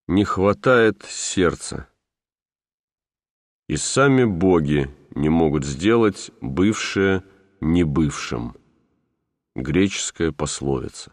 Не хватает сердца. И сами боги не могут сделать бывшее небывшим. Греческая пословица.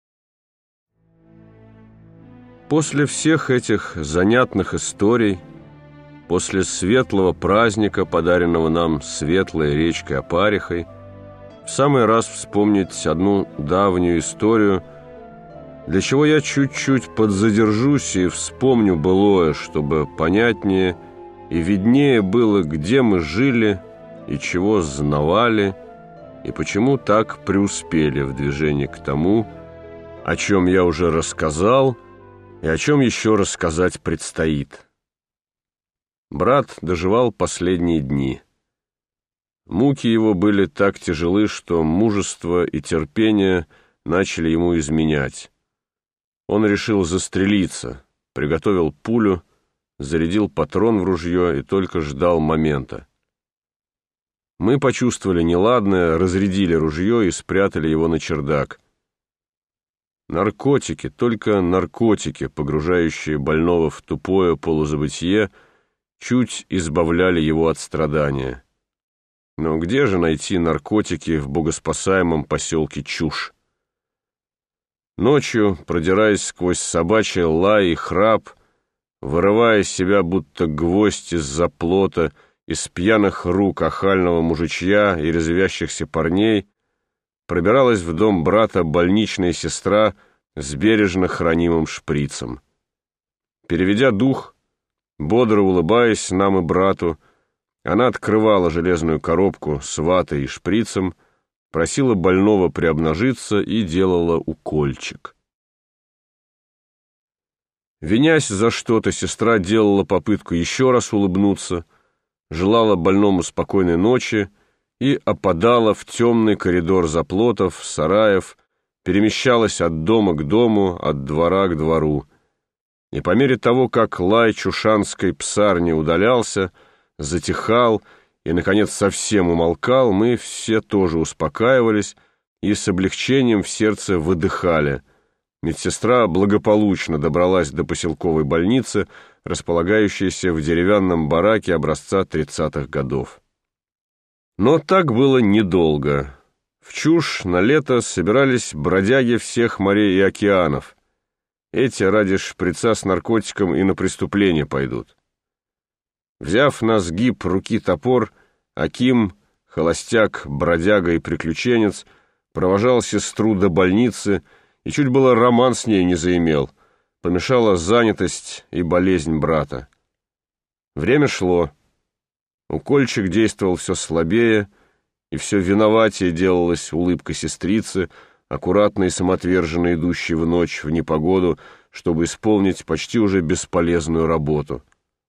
После всех этих занятных историй, после светлого праздника, подаренного нам светлой речкой Опарихой, в самый раз вспомнить одну давнюю историю, для чего я чуть-чуть подзадержусь и вспомню былое, чтобы понятнее и виднее было, где мы жили и чего знавали, и почему так преуспели в движении к тому, о чем я уже рассказал и о чем еще рассказать предстоит. Брат доживал последние дни. Муки его были так тяжелы, что мужество и терпение начали ему изменять. Он решил застрелиться, приготовил пулю, зарядил патрон в ружье и только ждал момента. Мы почувствовали неладное, разрядили ружье и спрятали его на чердак. Наркотики, только наркотики, погружающие больного в тупое полузабытие, чуть избавляли его от страдания. Но где же найти наркотики в богоспасаемом поселке Чушь? Ночью, продираясь сквозь собачий лай и храп, вырывая из себя будто гвоздь из-за плота, из пьяных рук охального мужичья и резвящихся парней, пробиралась в дом брата больничная сестра с бережно хранимым шприцем. Переведя дух, бодро улыбаясь нам и брату, она открывала железную коробку с ватой и шприцем, просила больного приобнажиться и делала укольчик. Винясь за что-то, сестра делала попытку еще раз улыбнуться, желала больному спокойной ночи и опадала в темный коридор заплотов, сараев, перемещалась от дома к дому, от двора к двору. И по мере того, как лай чушанской псарни удалялся, затихал и, наконец, совсем умолкал, мы все тоже успокаивались и с облегчением в сердце выдыхали. Медсестра благополучно добралась до поселковой больницы, располагающейся в деревянном бараке образца 30-х годов. Но так было недолго. В Чушь на лето собирались бродяги всех морей и океанов. Эти ради шприца с наркотиком и на преступление пойдут. Взяв на сгиб руки топор, Аким, холостяк, бродяга и приключенец, провожал сестру до больницы и чуть было роман с ней не заимел. Помешала занятость и болезнь брата. Время шло. Укольчик действовал все слабее, и все виноватее делалась улыбка сестрицы, аккуратно и самоотверженно идущей в ночь в непогоду, чтобы исполнить почти уже бесполезную работу.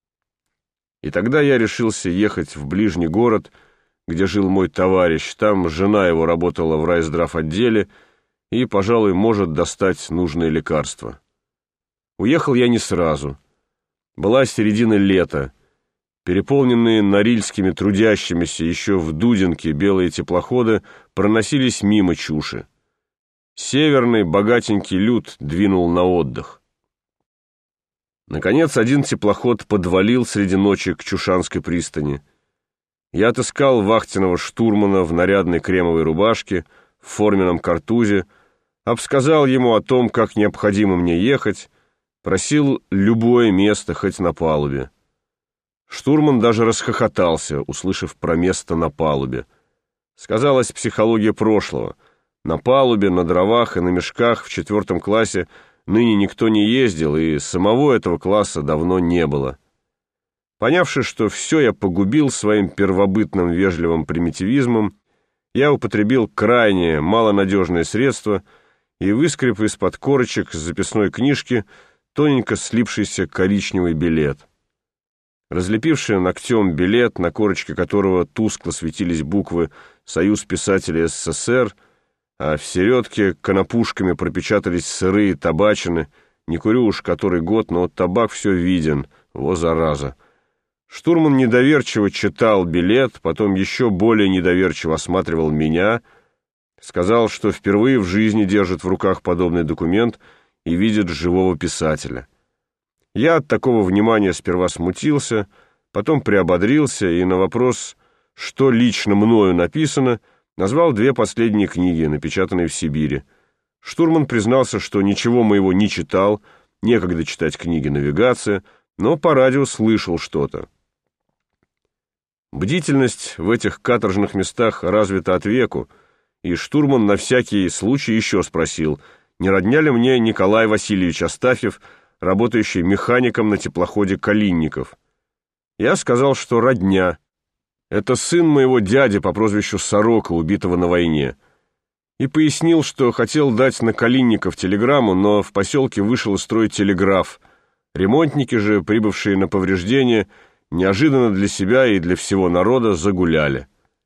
И тогда я решился ехать в ближний город, где жил мой товарищ. Там жена его работала в райздравотделе и, пожалуй, может достать нужные лекарства. Уехал я не сразу. Была середина лета. Переполненные норильскими трудящимися еще в Дудинке белые теплоходы проносились мимо Чуши. Северный богатенький люд двинул на отдых. Наконец, один теплоход подвалил среди ночи к Чушанской пристани. Я отыскал вахтенного штурмана в нарядной кремовой рубашке, в форменном картузе, обсказал ему о том, как необходимо мне ехать, просил любое место, хоть на палубе. Штурман даже расхохотался, услышав про место на палубе. Сказалась психология прошлого. На палубе, на дровах и на мешках в 4 классе ныне никто не ездил, и самого этого класса давно не было. Понявши, что все я погубил своим первобытным вежливым примитивизмом, я употребил крайне малонадежное средство и выскреб из-под корочек с записной книжки тоненько слипшийся коричневый билет. Разлепивший ногтем билет, на корочке которого тускло светились буквы «Союз писателей СССР», а в середке конопушками пропечатались сырые табачины. Не курю уж который год, но табак все виден, во зараза. Штурман недоверчиво читал билет, потом еще более недоверчиво осматривал меня, сказал, что впервые в жизни держит в руках подобный документ и видит живого писателя. Я от такого внимания сперва смутился, потом приободрился и на вопрос, что лично мною написано, назвал 2 последние книги, напечатанные в Сибири. Штурман признался, что ничего моего не читал, некогда читать книги «Навигация», но по радио слышал что-то. Бдительность в этих каторжных местах развита от веку, и штурман на всякий случай еще спросил, не родня ли мне Николай Васильевич Астафьев, работающий механиком на теплоходе «Калинников». Я сказал, что родня. Это сын моего дяди по прозвищу Сорока, убитого на войне. И пояснил, что хотел дать на Калинников телеграмму, но в поселке вышел из строя телеграф. Ремонтники же, прибывшие на повреждение, неожиданно для себя и для всего народа загуляли.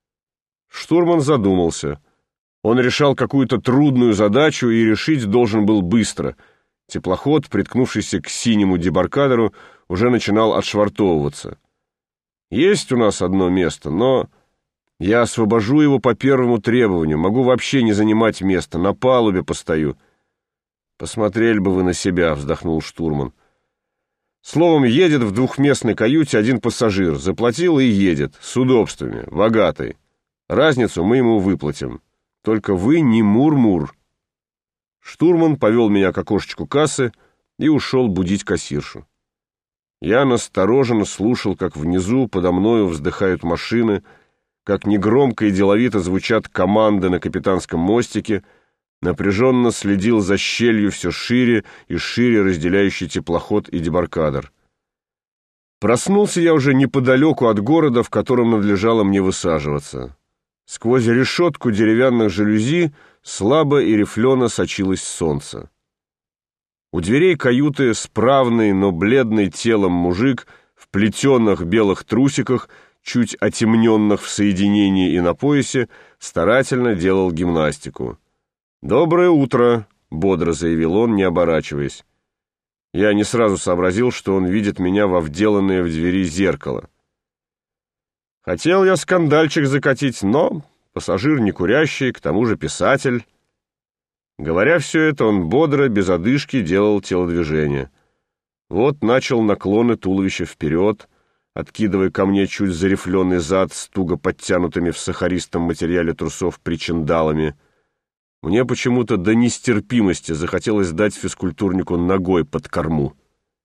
Штурман задумался. Он решал какую-то трудную задачу и решить должен был быстро. Теплоход, приткнувшийся к синему дебаркадеру, уже начинал отшвартовываться. Есть у нас одно место, но я освобожу его по первому требованию, могу вообще не занимать место, на палубе постою. Посмотрели бы вы на себя, вздохнул штурман. Словом, едет в 2-местной каюте один пассажир, заплатил и едет, с удобствами, богатый. Разницу мы ему выплатим. Только вы не мур-мур. Штурман повел меня к окошечку кассы и ушел будить кассиршу. Я настороженно слушал, как внизу подо мною вздыхают машины, как негромко и деловито звучат команды на капитанском мостике, напряженно следил за щелью все шире и шире разделяющей теплоход и дебаркадер. Проснулся я уже неподалеку от города, в котором надлежало мне высаживаться. Сквозь решетку деревянных жалюзи слабо и рифлено сочилось солнце. У дверей каюты справный, но бледный телом мужик в плетеных белых трусиках, чуть отемненных в соединении и на поясе, старательно делал гимнастику. «Доброе утро», — бодро заявил он, не оборачиваясь. Я не сразу сообразил, что он видит меня во вделанное в двери зеркало. Хотел я скандальчик закатить, но пассажир не курящий, к тому же писатель. Говоря все это, он бодро, без одышки делал телодвижения. Вот начал наклоны туловища вперед, откидывая ко мне чуть зарифленный зад с туго подтянутыми в сахаристом материале трусов причиндалами. Мне почему-то до нестерпимости захотелось дать физкультурнику ногой под корму.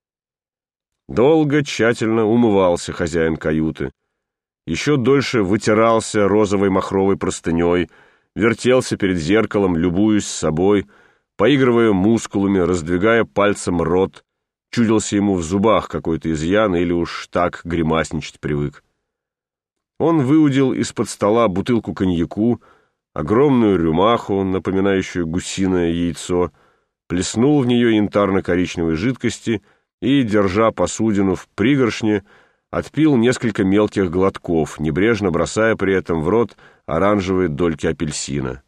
Долго, тщательно умывался хозяин каюты. Еще дольше вытирался розовой махровой простыней, вертелся перед зеркалом, любуясь собой, поигрывая мускулами, раздвигая пальцем рот, чудился ему в зубах какой-то изъян или уж так гримасничать привык. Он выудил из-под стола бутылку коньяку, огромную рюмаху, напоминающую гусиное яйцо, плеснул в нее янтарно-коричневой жидкости и, держа посудину в пригоршне, отпил несколько мелких глотков, небрежно бросая при этом в рот оранжевые дольки апельсина.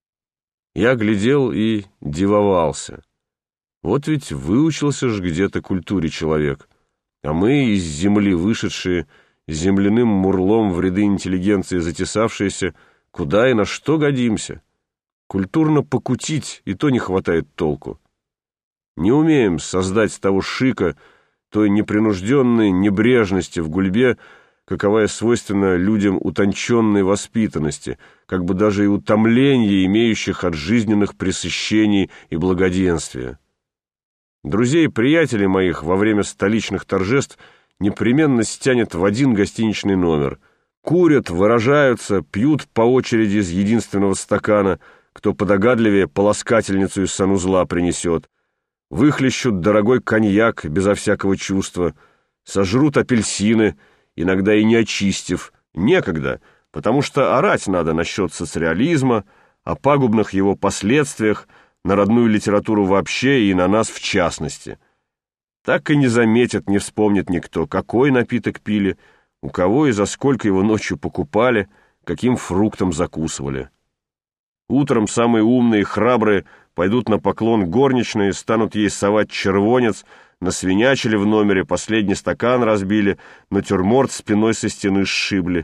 Я глядел и дивовался. Вот ведь выучился ж где-то культуре человек, а мы, из земли вышедшие, земляным мурлом в ряды интеллигенции затесавшиеся, куда и на что годимся? Культурно покутить, и то не хватает толку. Не умеем создать того шика, той непринужденной небрежности в гульбе, каковая свойственна людям утонченной воспитанности, как бы даже и утомления, имеющих от жизненных пресыщений и благоденствия. Друзей и приятелей моих во время столичных торжеств непременно стянет в один гостиничный номер. Курят, выражаются, пьют по очереди из единственного стакана, кто подогадливее полоскательницу из санузла принесет. Выхлещут дорогой коньяк безо всякого чувства, сожрут апельсины, иногда и не очистив. Некогда, потому что орать надо насчет соцреализма, о пагубных его последствиях, на родную литературу вообще и на нас в частности. Так и не заметит, не вспомнит никто, какой напиток пили, у кого и за сколько его ночью покупали, каким фруктом закусывали. Утром самые умные и храбрые пойдут на поклон горничной, станут ей совать червонец, насвинячили в номере, последний стакан разбили, натюрморт спиной со стены сшибли.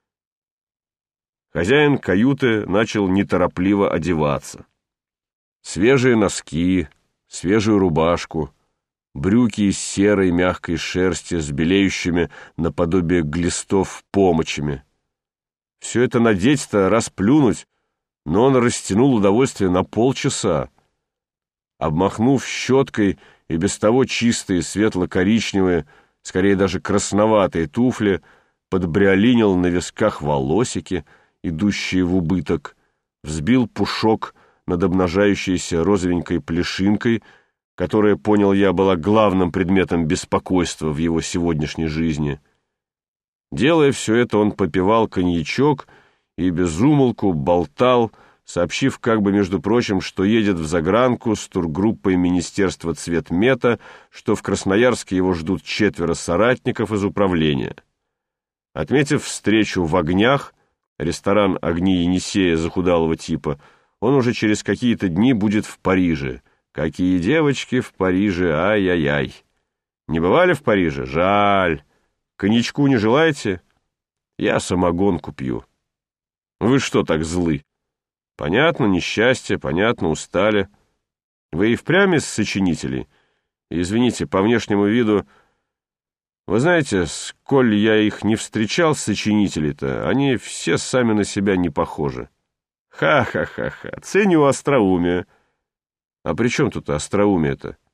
Хозяин каюты начал неторопливо одеваться. Свежие носки, свежую рубашку, брюки из серой мягкой шерсти с белеющими наподобие глистов помочами. Все это надеть-то, расплюнуть, но он растянул удовольствие на полчаса. Обмахнув щеткой и без того чистые светло-коричневые, скорее даже красноватые туфли, подбриолинил на висках волосики, идущие в убыток, взбил пушок над обнажающейся розовенькой плешинкой, которая, понял я, была главным предметом беспокойства в его сегодняшней жизни. Делая все это, он попивал коньячок и без умолку болтал, сообщив как бы, между прочим, что едет в загранку с тургруппой Министерства цветмета, что в Красноярске его ждут 4 соратников из управления. Отметив встречу в «Огнях», ресторан «Огни Енисея» захудалого типа, он уже через какие-то дни будет в Париже. Какие девочки в Париже, ай-яй-яй. Не бывали в Париже? Жаль. Коньячку не желаете? Я самогонку пью. Вы что так злы? Понятно, несчастье, понятно, устали. Вы и впрямь из сочинителей? Извините, по внешнему виду... Вы знаете, сколь я их не встречал, сочинителей-то, они все сами на себя не похожи. Ха-ха-ха-ха, ценю остроумие. А при чем тут остроумие-то?